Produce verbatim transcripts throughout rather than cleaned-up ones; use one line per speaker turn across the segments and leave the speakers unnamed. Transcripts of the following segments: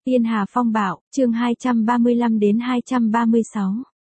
Tiên Hà Phong Bạo, chương hai trăm ba mươi lăm đến hai trăm ba mươi sáu.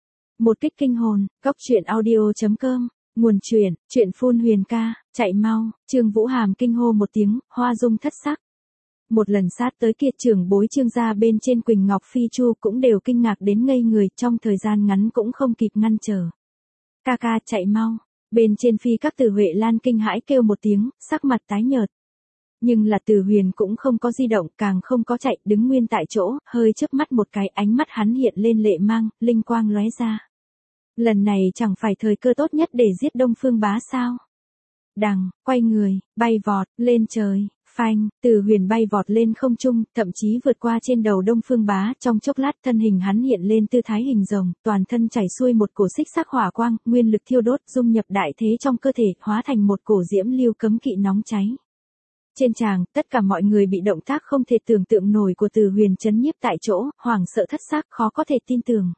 Một kích kinh hồn, góc truyện audio chấm com, nguồn truyện, truyện phun huyền ca, chạy mau, Trương Vũ Hàm kinh hô một tiếng, hoa dung thất sắc. Một lần sát tới kia trưởng bối Trương gia bên trên Quỳnh Ngọc Phi Chu cũng đều kinh ngạc đến ngây người, trong thời gian ngắn cũng không kịp ngăn trở. Ca ca chạy mau, bên trên phi các Từ Huệ Lan kinh hãi kêu một tiếng, sắc mặt tái nhợt. Nhưng là Từ Huyền cũng không có di động, càng không có chạy, đứng nguyên tại chỗ, hơi chớp mắt một cái, ánh mắt hắn hiện lên lệ mang, linh quang lóe ra. Lần này chẳng phải thời cơ tốt nhất để giết Đông Phương Bá sao? Đằng, quay người, bay vọt, lên trời, phanh, Từ Huyền bay vọt lên không trung, thậm chí vượt qua trên đầu Đông Phương Bá, trong chốc lát thân hình hắn hiện lên tư thái hình rồng, toàn thân chảy xuôi một cổ xích sắc hỏa quang, nguyên lực thiêu đốt, dung nhập đại thế trong cơ thể, hóa thành một cổ diễm lưu cấm kỵ nóng cháy. Trên tràng, tất cả mọi người bị động tác không thể tưởng tượng nổi của Từ Huyền chấn nhiếp tại chỗ, hoảng sợ thất xác, khó có thể tin tưởng.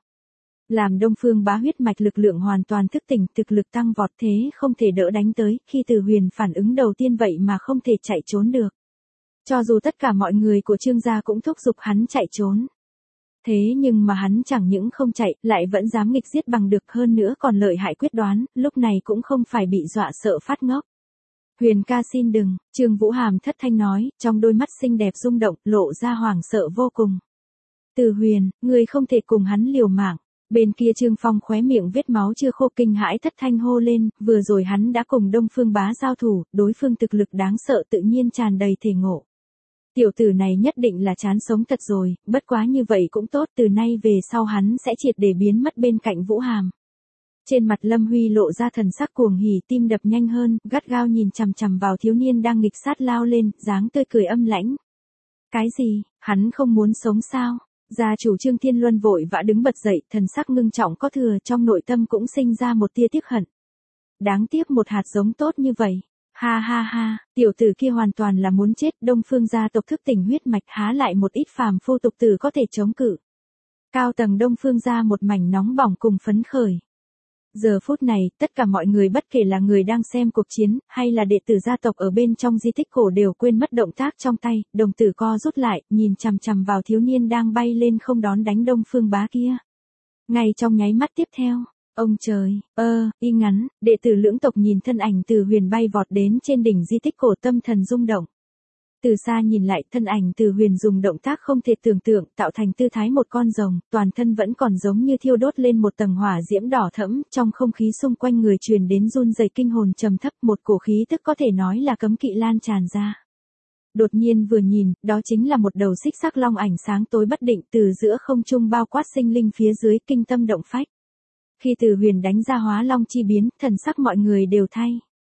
Làm Đông Phương Bá huyết mạch lực lượng hoàn toàn thức tỉnh, thực lực tăng vọt thế không thể đỡ đánh tới, khi Từ Huyền phản ứng đầu tiên vậy mà không thể chạy trốn được. Cho dù tất cả mọi người của Trương gia cũng thúc giục hắn chạy trốn. Thế nhưng mà hắn chẳng những không chạy, lại vẫn dám nghịch giết bằng được, hơn nữa còn lợi hại quyết đoán, lúc này cũng không phải bị dọa sợ phát ngốc. Huyền ca xin đừng, Trương Vũ Hàm thất thanh nói, trong đôi mắt xinh đẹp rung động, lộ ra hoảng sợ vô cùng. Từ Huyền, ngươi không thể cùng hắn liều mạng. Bên kia Trương Phong khóe miệng vết máu chưa khô kinh hãi thất thanh hô lên, vừa rồi hắn đã cùng Đông Phương Bá giao thủ, đối phương thực lực đáng sợ tự nhiên tràn đầy thể ngộ. Tiểu tử này nhất định là chán sống thật rồi, bất quá như vậy cũng tốt, từ nay về sau hắn sẽ triệt để biến mất bên cạnh Vũ Hàm. Trên mặt Lâm Huy lộ ra thần sắc cuồng hỉ, tim đập nhanh hơn, gắt gao nhìn chằm chằm vào thiếu niên đang nghịch sát lao lên, dáng tươi cười âm lãnh. Cái gì, hắn không muốn sống sao? Gia chủ Trương Thiên Luân vội vã đứng bật dậy, thần sắc ngưng trọng có thừa, trong nội tâm cũng sinh ra một tia tiếc hận. Đáng tiếc một hạt giống tốt như vậy. Ha ha ha, tiểu tử kia hoàn toàn là muốn chết, Đông Phương gia tộc thức tỉnh huyết mạch, há lại một ít phàm phu tục tử có thể chống cự. Cao tầng Đông Phương gia một mảnh nóng bỏng cùng phấn khởi. Giờ phút này, tất cả mọi người bất kể là người đang xem cuộc chiến, hay là đệ tử gia tộc ở bên trong di tích cổ đều quên mất động tác trong tay, đồng tử co rút lại, nhìn chằm chằm vào thiếu niên đang bay lên không đón đánh Đông Phương Bá kia. Ngay trong nháy mắt tiếp theo, ông trời, ơ, y ngắn, đệ tử lưỡng tộc nhìn thân ảnh Từ Huyền bay vọt đến trên đỉnh di tích cổ, tâm thần rung động. Từ xa nhìn lại, thân ảnh Từ Huyền dùng động tác không thể tưởng tượng, tạo thành tư thái một con rồng, toàn thân vẫn còn giống như thiêu đốt lên một tầng hỏa diễm đỏ thẫm, trong không khí xung quanh người truyền đến run rẩy kinh hồn trầm thấp, một cổ khí tức có thể nói là cấm kỵ lan tràn ra. Đột nhiên vừa nhìn, đó chính là một đầu xích sắc long ảnh sáng tối bất định, từ giữa không trung bao quát sinh linh phía dưới, kinh tâm động phách. Khi Từ Huyền đánh ra hóa long chi biến, thần sắc mọi người đều thay.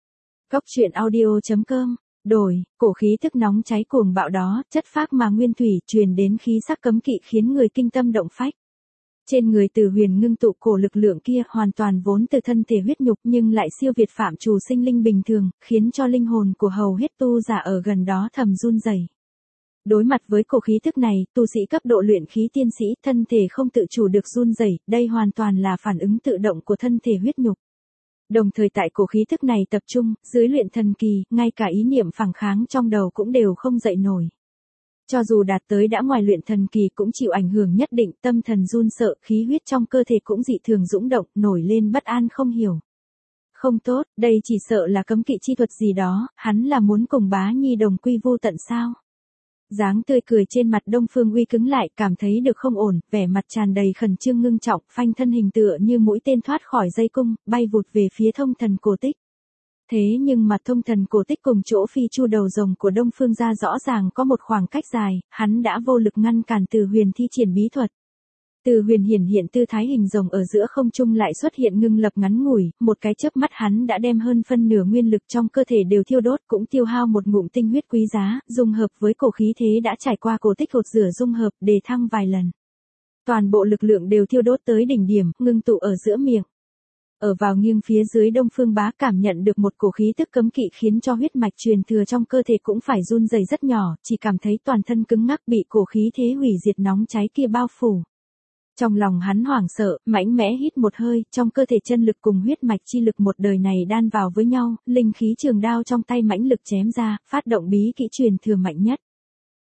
Góc truyện audio chấm com. Đổi, cổ khí tức nóng cháy cuồng bạo đó, chất phác mà nguyên thủy, truyền đến khí sắc cấm kỵ khiến người kinh tâm động phách. Trên người Từ Huyền ngưng tụ cổ lực lượng kia, hoàn toàn vốn từ thân thể huyết nhục nhưng lại siêu việt phạm trù sinh linh bình thường, khiến cho linh hồn của hầu hết tu giả ở gần đó thầm run rẩy. Đối mặt với cổ khí tức này, tu sĩ cấp độ luyện khí tiên sĩ, thân thể không tự chủ được run rẩy, đây hoàn toàn là phản ứng tự động của thân thể huyết nhục. Đồng thời tại cổ khí thức này tập trung, dưới luyện thần kỳ, ngay cả ý niệm phản kháng trong đầu cũng đều không dậy nổi. Cho dù đạt tới đã ngoài luyện thần kỳ cũng chịu ảnh hưởng nhất định, tâm thần run sợ, khí huyết trong cơ thể cũng dị thường dũng động, nổi lên bất an không hiểu. Không tốt, đây chỉ sợ là cấm kỵ chi thuật gì đó, hắn là muốn cùng Bá Nhi đồng quy vô tận sao? Dáng tươi cười trên mặt Đông Phương Uy cứng lại, cảm thấy được không ổn, vẻ mặt tràn đầy khẩn trương ngưng trọng, phanh thân hình tựa như mũi tên thoát khỏi dây cung, bay vụt về phía thông thần cổ tích. Thế nhưng mà thông thần cổ tích cùng chỗ phi chu đầu rồng của Đông Phương gia rõ ràng có một khoảng cách dài, hắn đã vô lực ngăn cản Từ Huyền thi triển bí thuật. Từ Huyền hiển hiện tư thái hình rồng ở giữa không trung lại xuất hiện ngưng lập ngắn ngủi, một cái chớp mắt hắn đã đem hơn phân nửa nguyên lực trong cơ thể đều thiêu đốt, cũng tiêu hao một ngụm tinh huyết quý giá, dung hợp với cổ khí thế đã trải qua cổ tích hột rửa dung hợp, đề thăng vài lần. Toàn bộ lực lượng đều thiêu đốt tới đỉnh điểm, ngưng tụ ở giữa miệng. Ở vào nghiêng phía dưới Đông Phương Bá cảm nhận được một cổ khí tức cấm kỵ khiến cho huyết mạch truyền thừa trong cơ thể cũng phải run rẩy rất nhỏ, chỉ cảm thấy toàn thân cứng ngắc bị cổ khí thế hủy diệt nóng cháy kia bao phủ. Trong lòng hắn hoảng sợ, mãnh mẽ hít một hơi, trong cơ thể chân lực cùng huyết mạch chi lực một đời này đan vào với nhau, linh khí trường đao trong tay mãnh lực chém ra, phát động bí kỹ truyền thừa mạnh nhất.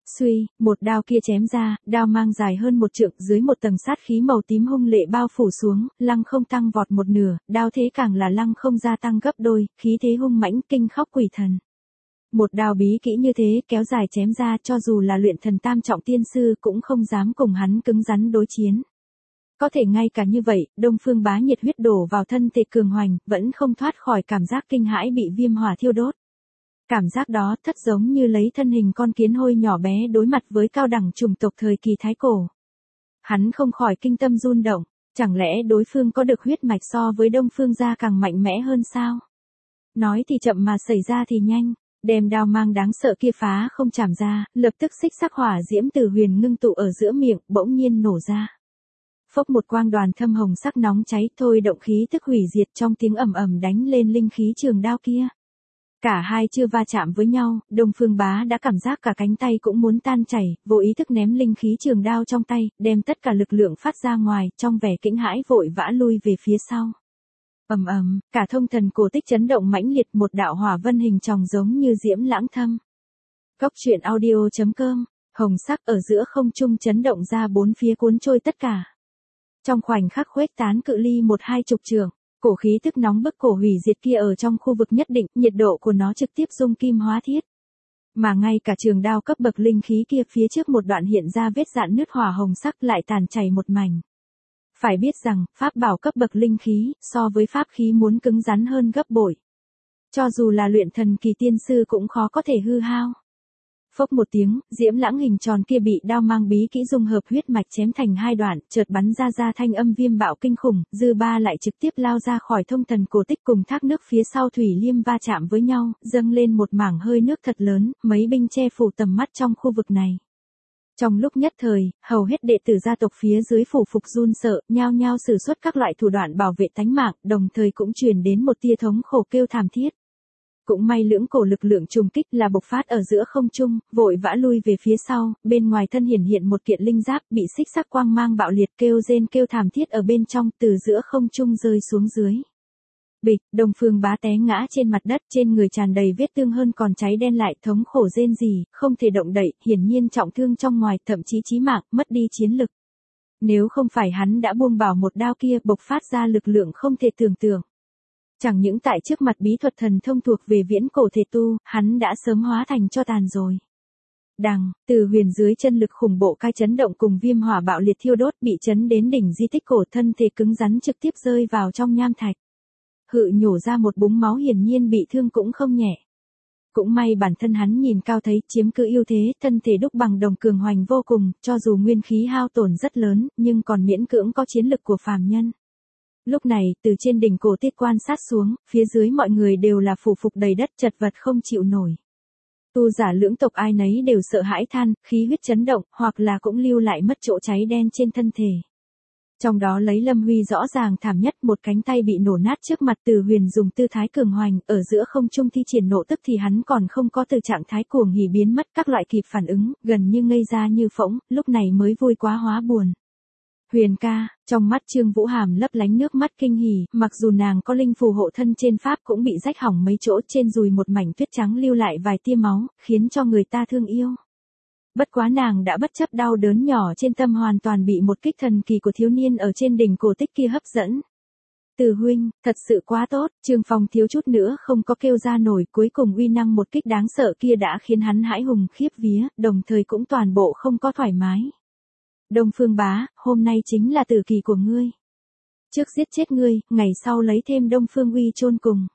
Suy, một đao kia chém ra, đao mang dài hơn một trượng, dưới một tầng sát khí màu tím hung lệ bao phủ xuống, lăng không tăng vọt một nửa, đao thế càng là lăng không gia tăng gấp đôi, khí thế hung mãnh kinh khóc quỷ thần. Một đao bí kỹ như thế kéo dài chém ra, cho dù là luyện thần tam trọng tiên sư cũng không dám cùng hắn cứng rắn đối chiến. Có thể ngay cả như vậy, Đông Phương Bá nhiệt huyết đổ vào thân thể cường hoành, vẫn không thoát khỏi cảm giác kinh hãi bị viêm hỏa thiêu đốt. Cảm giác đó thất giống như lấy thân hình con kiến hôi nhỏ bé đối mặt với cao đẳng chủng tộc thời kỳ Thái Cổ. Hắn không khỏi kinh tâm run động, chẳng lẽ đối phương có được huyết mạch so với Đông Phương gia càng mạnh mẽ hơn sao? Nói thì chậm mà xảy ra thì nhanh, đem đao mang đáng sợ kia phá không chạm ra, lập tức xích sắc hỏa diễm từ huyền ngưng tụ ở giữa miệng, bỗng nhiên nổ ra. Phốc một quang đoàn thâm hồng sắc nóng cháy thôi động khí tức hủy diệt trong tiếng ầm ầm đánh lên linh khí trường đao kia. Cả hai chưa va chạm với nhau, Đông Phương Bá đã cảm giác cả cánh tay cũng muốn tan chảy, vô ý thức ném linh khí trường đao trong tay, đem tất cả lực lượng phát ra ngoài, trong vẻ kinh hãi vội vã lui về phía sau. Ầm ầm, cả thông thần cổ tích chấn động mãnh liệt, một đạo hỏa vân hình tròng giống như diễm lãng thâm. Góc truyện audio chấm com, hồng sắc ở giữa không trung chấn động ra bốn phía cuốn trôi tất cả. Trong khoảnh khắc khuếch tán cự ly một hai chục trượng. Cổ khí tức nóng bức cổ hủy diệt kia ở trong khu vực nhất định, nhiệt độ của nó trực tiếp dung kim hóa thiết. Mà ngay cả trường đao cấp bậc linh khí kia phía trước một đoạn hiện ra vết dạn nứt hỏa hồng sắc lại tàn chảy một mảnh. Phải biết rằng, pháp bảo cấp bậc linh khí, so với pháp khí muốn cứng rắn hơn gấp bội. Cho dù là luyện thần kỳ tiên sư cũng khó có thể hư hao. Phốc một tiếng, diễm lãng hình tròn kia bị đao mang bí kỹ dung hợp huyết mạch chém thành hai đoạn, chợt bắn ra ra thanh âm viêm bạo kinh khủng, dư ba lại trực tiếp lao ra khỏi thông thần cổ tích cùng thác nước phía sau thủy liêm va chạm với nhau, dâng lên một mảng hơi nước thật lớn, mấy binh che phủ tầm mắt trong khu vực này. Trong lúc nhất thời, hầu hết đệ tử gia tộc phía dưới phủ phục run sợ, nhao nhao sử xuất các loại thủ đoạn bảo vệ tánh mạng, đồng thời cũng truyền đến một tia thống khổ kêu thảm thiết. Cũng may lưỡng cổ lực lượng trùng kích là bộc phát ở giữa không trung, vội vã lui về phía sau, bên ngoài thân hiển hiện một kiện linh giáp bị xích sắc quang mang bạo liệt kêu rên kêu thảm thiết ở bên trong, từ giữa không trung rơi xuống dưới. Bịch, Đông Phương Bá té ngã trên mặt đất, trên người tràn đầy vết thương hơn còn cháy đen lại, thống khổ rên rỉ, không thể động đậy, hiển nhiên trọng thương trong ngoài, thậm chí chí mạng, mất đi chiến lực. Nếu không phải hắn đã buông bảo một đao kia, bộc phát ra lực lượng không thể tưởng tượng. Chẳng những tại trước mặt bí thuật thần thông thuộc về viễn cổ thể tu, hắn đã sớm hóa thành cho tàn rồi. Đằng, từ huyền dưới chân lực khủng bộ cai chấn động cùng viêm hỏa bạo liệt thiêu đốt bị chấn đến đỉnh di tích cổ, thân thể cứng rắn trực tiếp rơi vào trong nham thạch. Hự nhổ ra một búng máu, hiển nhiên bị thương cũng không nhẹ. Cũng may bản thân hắn nhìn cao thấy chiếm cứ ưu thế, thân thể đúc bằng đồng cường hoành vô cùng, cho dù nguyên khí hao tổn rất lớn, nhưng còn miễn cưỡng có chiến lực của phàm nhân. Lúc này, từ trên đỉnh cổ tiết quan sát xuống, phía dưới mọi người đều là phủ phục đầy đất, chật vật không chịu nổi. Tu giả lưỡng tộc ai nấy đều sợ hãi than, khí huyết chấn động, hoặc là cũng lưu lại mất chỗ cháy đen trên thân thể. Trong đó lấy Lâm Huy rõ ràng thảm nhất, một cánh tay bị nổ nát trước mặt Từ Huyền dùng tư thái cường hoành, ở giữa không trung thi triển nộ tức thì hắn còn không có từ trạng thái cuồng hỉ biến mất, các loại kịp phản ứng, gần như ngây ra như phỗng, lúc này mới vui quá hóa buồn. Huyền ca, trong mắt Trương Vũ Hàm lấp lánh nước mắt kinh hỉ, mặc dù nàng có linh phù hộ thân trên pháp cũng bị rách hỏng mấy chỗ, trên dùi một mảnh tuyết trắng lưu lại vài tia máu, khiến cho người ta thương yêu. Bất quá nàng đã bất chấp đau đớn nhỏ trên tâm, hoàn toàn bị một kích thần kỳ của thiếu niên ở trên đỉnh cổ tích kia hấp dẫn. Từ huynh, thật sự quá tốt, Trương Phong thiếu chút nữa không có kêu ra nổi, cuối cùng uy năng một kích đáng sợ kia đã khiến hắn hãi hùng khiếp vía, đồng thời cũng toàn bộ không có thoải mái. Đông Phương Bá, hôm nay chính là tử kỳ của ngươi. Trước giết chết ngươi, ngày sau lấy thêm Đông Phương uy chôn cùng.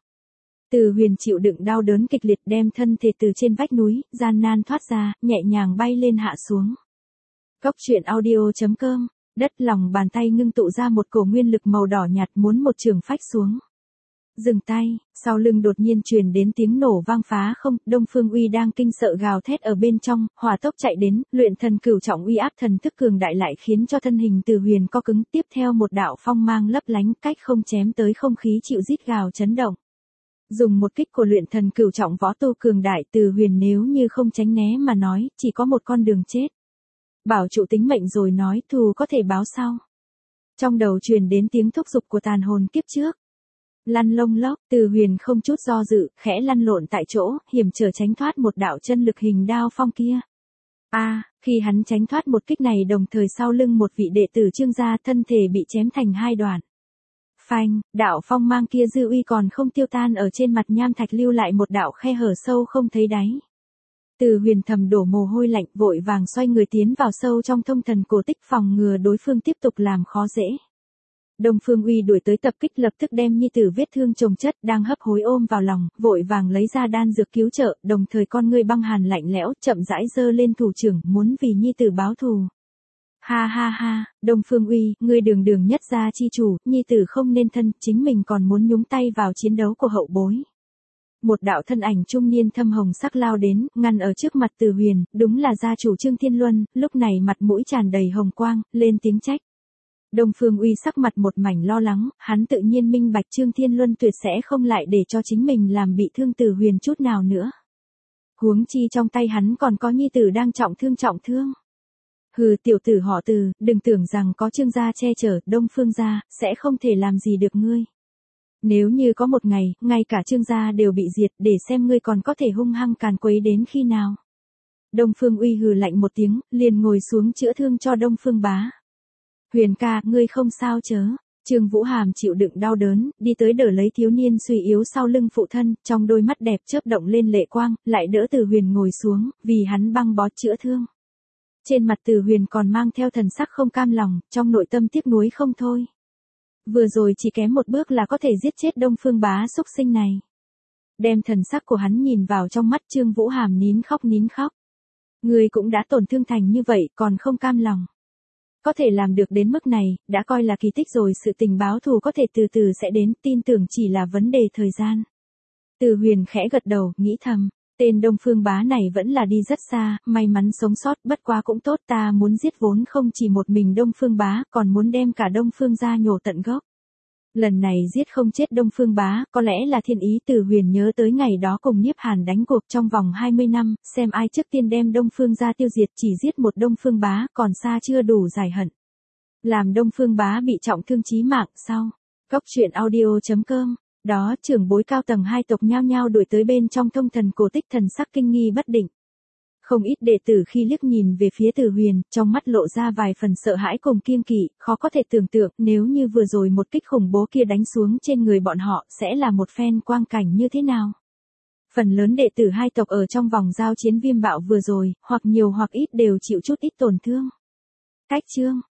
Từ Huyền chịu đựng đau đớn kịch liệt đem thân thể từ trên vách núi, gian nan thoát ra, nhẹ nhàng bay lên hạ xuống. Góc truyện audio chấm com, đất lòng bàn tay ngưng tụ ra một cổ nguyên lực màu đỏ nhạt muốn một trường phách xuống. Dừng tay, sau lưng đột nhiên truyền đến tiếng nổ vang phá không, Đông Phương Uy đang kinh sợ gào thét ở bên trong, hỏa tốc chạy đến, luyện thần cửu trọng uy áp thần thức cường đại lại khiến cho thân hình Từ Huyền co cứng, tiếp theo một đạo phong mang lấp lánh, cách không chém tới không khí chịu rít gào chấn động. Dùng một kích của luyện thần cửu trọng võ tu cường đại, Từ Huyền nếu như không tránh né mà nói, chỉ có một con đường chết. Bảo trụ tính mệnh rồi nói, thù có thể báo sau. Trong đầu truyền đến tiếng thúc giục của tàn hồn kiếp trước. Lăn lông lốc, Từ Huyền không chút do dự, khẽ lăn lộn tại chỗ, hiểm trở tránh thoát một đạo chân lực hình đao phong kia. A, à, khi hắn tránh thoát một kích này đồng thời sau lưng một vị đệ tử Trương gia thân thể bị chém thành hai đoạn. Phanh, đạo phong mang kia dư uy còn không tiêu tan ở trên mặt nham thạch lưu lại một đạo khe hở sâu không thấy đáy. Từ Huyền thầm đổ mồ hôi lạnh vội vàng xoay người tiến vào sâu trong thông thần cổ tích phòng ngừa đối phương tiếp tục làm khó dễ. Đông Phương Uy đuổi tới tập kích lập tức đem nhi tử vết thương chồng chất đang hấp hối ôm vào lòng, vội vàng lấy ra đan dược cứu trợ, đồng thời con ngươi băng hàn lạnh lẽo, chậm rãi giơ lên thủ trưởng, muốn vì nhi tử báo thù. Ha ha ha, Đông Phương Uy, ngươi đường đường nhất gia chi chủ, nhi tử không nên thân, chính mình còn muốn nhúng tay vào chiến đấu của hậu bối. Một đạo thân ảnh trung niên thâm hồng sắc lao đến, ngăn ở trước mặt Từ Huyền, đúng là gia chủ Trương Thiên Luân, lúc này mặt mũi tràn đầy hồng quang, lên tiếng trách. Đông Phương Uy sắc mặt một mảnh lo lắng, hắn tự nhiên minh bạch Trương Thiên Luân tuyệt sẽ không lại để cho chính mình làm bị thương Từ Huyền chút nào nữa. Huống chi trong tay hắn còn có nhi tử đang trọng thương trọng thương. Hừ, tiểu tử họ Từ, đừng tưởng rằng có Trương gia che chở, Đông Phương gia sẽ không thể làm gì được ngươi. Nếu như có một ngày, ngay cả Trương gia đều bị diệt, để xem ngươi còn có thể hung hăng càn quấy đến khi nào. Đông Phương Uy hừ lạnh một tiếng, liền ngồi xuống chữa thương cho Đông Phương Bá. Huyền ca, ngươi không sao chớ. Trương Vũ Hàm chịu đựng đau đớn, đi tới đỡ lấy thiếu niên suy yếu sau lưng phụ thân, trong đôi mắt đẹp chớp động lên lệ quang, lại đỡ Từ Huyền ngồi xuống, vì hắn băng bó chữa thương. Trên mặt Từ Huyền còn mang theo thần sắc không cam lòng, trong nội tâm tiếc nuối không thôi. Vừa rồi chỉ kém một bước là có thể giết chết Đông Phương Bá xúc sinh này. Đem thần sắc của hắn nhìn vào trong mắt Trương Vũ Hàm nín khóc nín khóc. Người cũng đã tổn thương thành như vậy, còn không cam lòng. Có thể làm được đến mức này, đã coi là kỳ tích rồi, sự tình báo thù có thể từ từ sẽ đến, tin tưởng chỉ là vấn đề thời gian. Từ Huyền khẽ gật đầu, nghĩ thầm, tên Đông Phương Bá này vẫn là đi rất xa, may mắn sống sót, bất quá cũng tốt, ta muốn giết vốn không chỉ một mình Đông Phương Bá, còn muốn đem cả Đông Phương gia nhổ tận gốc. Lần này giết không chết Đông Phương Bá, có lẽ là thiên ý. Từ Huyền nhớ tới ngày đó cùng Nhiếp Hàn đánh cuộc trong vòng hai mươi năm, xem ai trước tiên đem Đông Phương gia tiêu diệt, chỉ giết một Đông Phương Bá, còn xa chưa đủ giải hận. Làm Đông Phương Bá bị trọng thương chí mạng, sau. Góc truyện audio chấm com. Đó, trưởng bối cao tầng hai tộc nhao nhao đuổi tới bên trong thông thần cổ tích, thần sắc kinh nghi bất định. Không ít đệ tử khi liếc nhìn về phía Từ Huyền, trong mắt lộ ra vài phần sợ hãi cùng kiêng kỵ, khó có thể tưởng tượng nếu như vừa rồi một kích khủng bố kia đánh xuống trên người bọn họ sẽ là một phen quang cảnh như thế nào. Phần lớn đệ tử hai tộc ở trong vòng giao chiến viêm bạo vừa rồi, hoặc nhiều hoặc ít đều chịu chút ít tổn thương. Cách chương